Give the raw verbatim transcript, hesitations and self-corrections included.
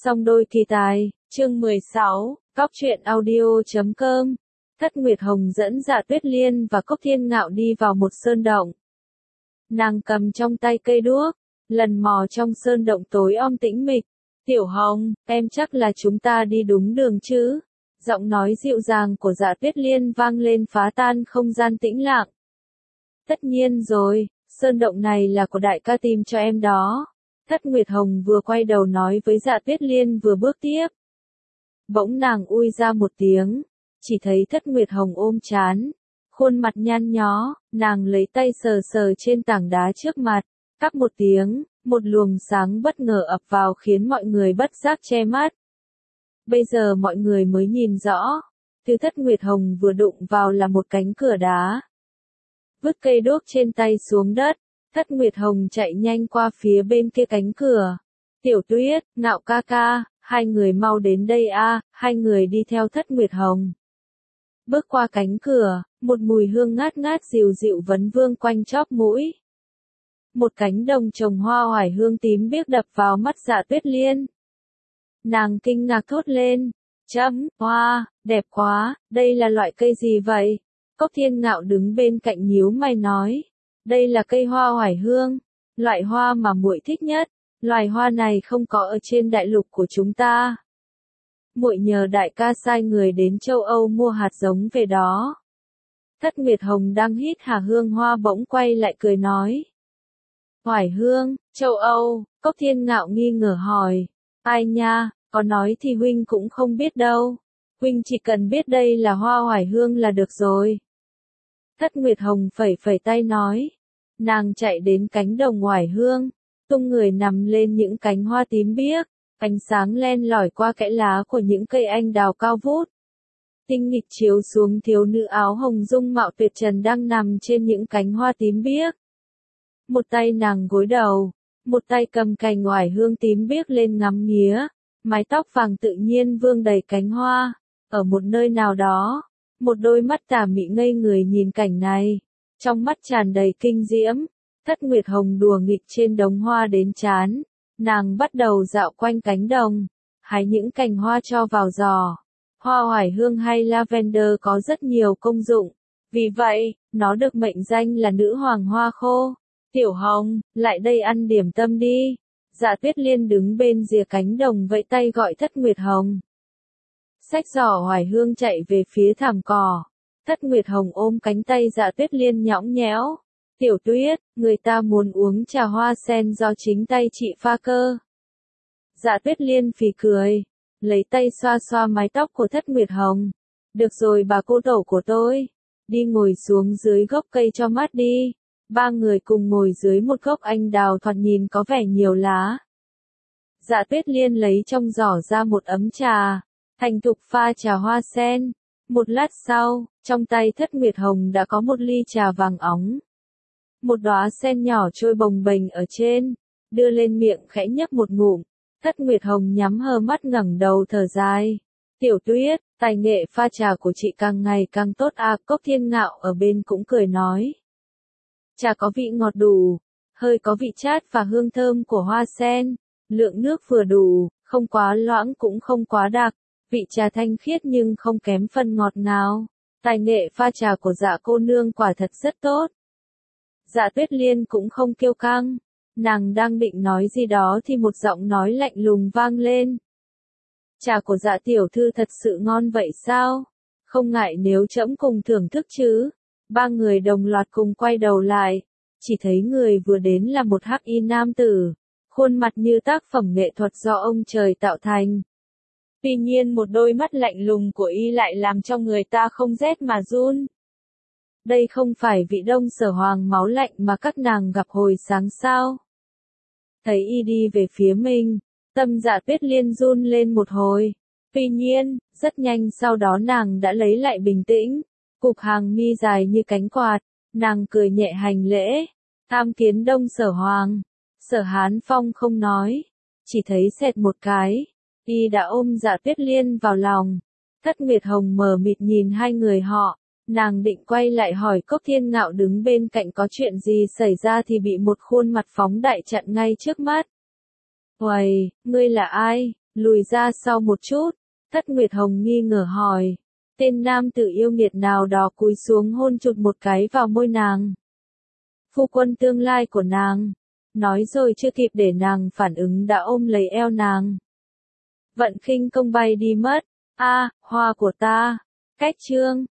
Song đôi kỳ tài, chương mười sáu, cóc truyện audio chấm com. Thất Nguyệt Hồng dẫn Dạ Tuyết Liên và Cốc Thiên Ngạo đi vào một sơn động. Nàng cầm trong tay cây đuốc, lần mò trong sơn động tối om tĩnh mịch. Tiểu Hồng, em chắc là chúng ta đi đúng đường chứ? Giọng nói dịu dàng của Dạ Tuyết Liên vang lên phá tan không gian tĩnh lặng. Tất nhiên rồi, sơn động này là của đại ca tìm cho em đó. Thất Nguyệt Hồng vừa quay đầu nói với Dạ Tuyết Liên vừa bước tiếp. Bỗng nàng ui ra một tiếng, chỉ thấy Thất Nguyệt Hồng ôm trán, khuôn mặt nhăn nhó, nàng lấy tay sờ sờ trên tảng đá trước mặt, cắp một tiếng, một luồng sáng bất ngờ ập vào khiến mọi người bất giác che mắt. Bây giờ mọi người mới nhìn rõ, thứ Thất Nguyệt Hồng vừa đụng vào là một cánh cửa đá. Vứt cây đuốc trên tay xuống đất, Thất Nguyệt Hồng chạy nhanh qua phía bên kia cánh cửa. Tiểu Tuyết, Ngạo ca ca, hai người mau đến đây a, hai người đi theo Thất Nguyệt Hồng. Bước qua cánh cửa, một mùi hương ngát ngát dịu dịu vấn vương quanh chóp mũi. Một cánh đồng trồng hoa oải hương tím biếc đập vào mắt Dạ Tuyết Liên. Nàng kinh ngạc thốt lên, chấm, hoa, đẹp quá, đây là loại cây gì vậy? Cốc Thiên Ngạo đứng bên cạnh nhíu mày nói, đây là cây hoa oải hương, loại hoa mà muội thích nhất, loài hoa này không có ở trên đại lục của chúng ta. Muội nhờ đại ca sai người đến châu Âu mua hạt giống về đó. Thất Nguyệt Hồng đang hít hà hương hoa bỗng quay lại cười nói. Oải hương, châu Âu, Cốc Thiên Ngạo nghi ngờ hỏi, ai nha, có nói thì huynh cũng không biết đâu, huynh chỉ cần biết đây là hoa oải hương là được rồi. Thất Nguyệt Hồng phẩy phẩy tay nói, nàng chạy đến cánh đồng oải hương, tung người nằm lên những cánh hoa tím biếc, ánh sáng len lỏi qua kẽ lá của những cây anh đào cao vút. Tinh nghịch chiếu xuống thiếu nữ áo hồng dung mạo tuyệt trần đang nằm trên những cánh hoa tím biếc. Một tay nàng gối đầu, một tay cầm cành oải hương tím biếc lên ngắm nghía, mái tóc vàng tự nhiên vương đầy cánh hoa. Ở một nơi nào đó, một đôi mắt tà mị ngây người nhìn cảnh này, trong mắt tràn đầy kinh diễm. Thất Nguyệt Hồng đùa nghịch trên đống hoa đến chán, nàng bắt đầu dạo quanh cánh đồng, hái những cành hoa cho vào giò. Hoa oải hương hay lavender có rất nhiều công dụng, vì vậy, nó được mệnh danh là nữ hoàng hoa khô. Tiểu Hồng, lại đây ăn điểm tâm đi. Dạ Tuyết Liên đứng bên rìa cánh đồng vẫy tay gọi Thất Nguyệt Hồng. Xách giỏ oải hương chạy về phía thảm cỏ. Thất Nguyệt Hồng ôm cánh tay Dạ Tuyết Liên nhõng nhẽo. Tiểu Tuyết, người ta muốn uống trà hoa sen do chính tay chị pha cơ. Dạ Tuyết Liên phì cười, lấy tay xoa xoa mái tóc của Thất Nguyệt Hồng. Được rồi bà cô tổ của tôi, đi ngồi xuống dưới gốc cây cho mát đi. Ba người cùng ngồi dưới một gốc anh đào thoạt nhìn có vẻ nhiều lá. Dạ Tuyết Liên lấy trong giỏ ra một ấm trà, thành thục pha trà hoa sen. Một lát sau, trong tay Thất Nguyệt Hồng đã có một ly trà vàng óng. Một đóa sen nhỏ trôi bồng bềnh ở trên, đưa lên miệng khẽ nhấp một ngụm. Thất Nguyệt Hồng nhắm hờ mắt ngẩng đầu thở dài. Tiểu Tuyết, tài nghệ pha trà của chị càng ngày càng tốt à. Cốc Thiên Ngạo ở bên cũng cười nói. Trà có vị ngọt đủ, hơi có vị chát và hương thơm của hoa sen, lượng nước vừa đủ, không quá loãng cũng không quá đặc, vị trà thanh khiết nhưng không kém phần ngọt ngào. Tài nghệ pha trà của Dạ cô nương quả thật rất tốt. Dạ Tuyết Liên cũng không kiêu căng, nàng đang định nói gì đó thì một giọng nói lạnh lùng vang lên. Trà của Dạ tiểu thư thật sự ngon vậy sao? Không ngại nếu trẫm cùng thưởng thức chứ? Ba người đồng loạt cùng quay đầu lại, chỉ thấy người vừa đến là một hắc y nam tử, khuôn mặt như tác phẩm nghệ thuật do ông trời tạo thành. Tuy nhiên một đôi mắt lạnh lùng của y lại làm cho người ta không rét mà run. Đây không phải vị Đông Sở Hoàng máu lạnh mà các nàng gặp hồi sáng sao? Thấy y đi về phía mình, tâm Dạ Tuyết Liên run lên một hồi. Tuy nhiên, rất nhanh sau đó nàng đã lấy lại bình tĩnh. Cục hàng mi dài như cánh quạt, nàng cười nhẹ hành lễ, tham kiến Đông Sở Hoàng. Sở Hán Phong không nói, chỉ thấy xẹt một cái, y đã ôm Dạ Tuyết Liên vào lòng. Thất Nguyệt Hồng mờ mịt nhìn hai người họ, nàng định quay lại hỏi Cốc Thiên Ngạo đứng bên cạnh có chuyện gì xảy ra thì bị một khuôn mặt phóng đại chặn ngay trước mắt. Uầy, ngươi là ai? Lùi ra sau một chút, Thất Nguyệt Hồng nghi ngờ hỏi. Tên nam tử yêu nghiệt nào đó cúi xuống hôn chụt một cái vào môi nàng. Phu quân tương lai của nàng. Nói rồi chưa kịp để nàng phản ứng đã ôm lấy eo nàng. Vận khinh công bay đi mất. A, hoa của ta. Cách chương.